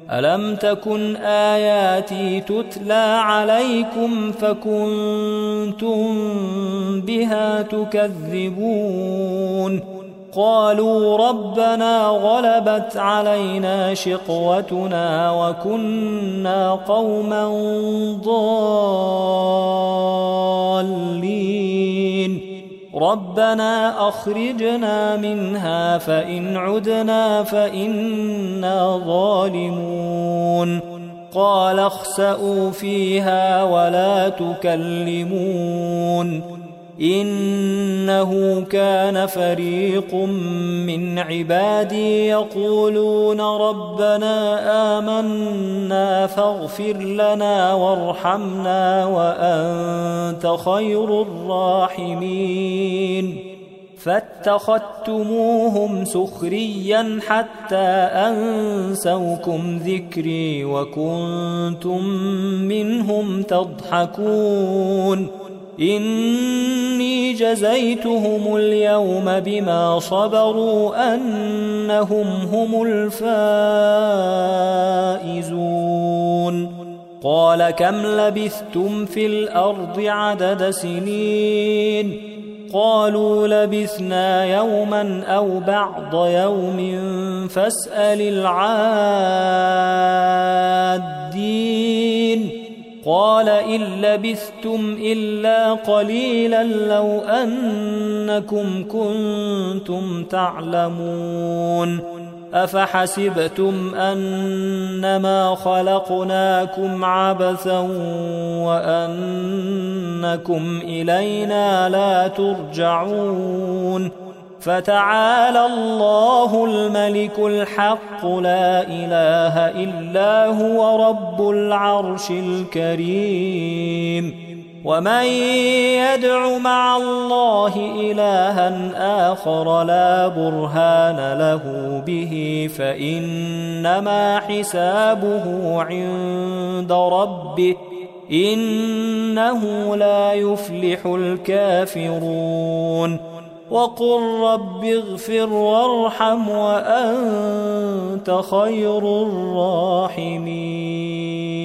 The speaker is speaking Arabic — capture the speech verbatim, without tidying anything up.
ألم تكن آياتي تتلى عليكم فكنتم بها تكذبون قالوا ربنا غلبت علينا شقوتنا وكنا قوما ضالين ربنا أخرجنا منها فإن عدنا فإنا ظالمون قال اخسئوا فيها ولا تكلمون إنه كان فريق من عبادي يقولون ربنا آمنا فاغفر لنا وارحمنا وأنت خير الراحمين فاتخذتموهم سخريا حتى أنسوكم ذكري وكنتم منهم تضحكون إني جزيتهم اليوم بما صبروا أنهم هم الفائزون قال كم لبثتم في الأرض عدد سنين قالوا لبثنا يوما أو بعض يوم فاسأل العادين قال إن لبثتم إلا قليلا لو أنكم كنتم تعلمون أفحسبتم أنما خلقناكم عبثا وأنكم إلينا لا ترجعون فتعالى الله الملك الحق لا إله إلا هو رب العرش الكريم ومن يدع مع الله إلها آخر لا برهان له به فإنما حسابه عند ربه إنه لا يفلح الكافرون وقل رب اغفر وارحم وأنت خير الراحمين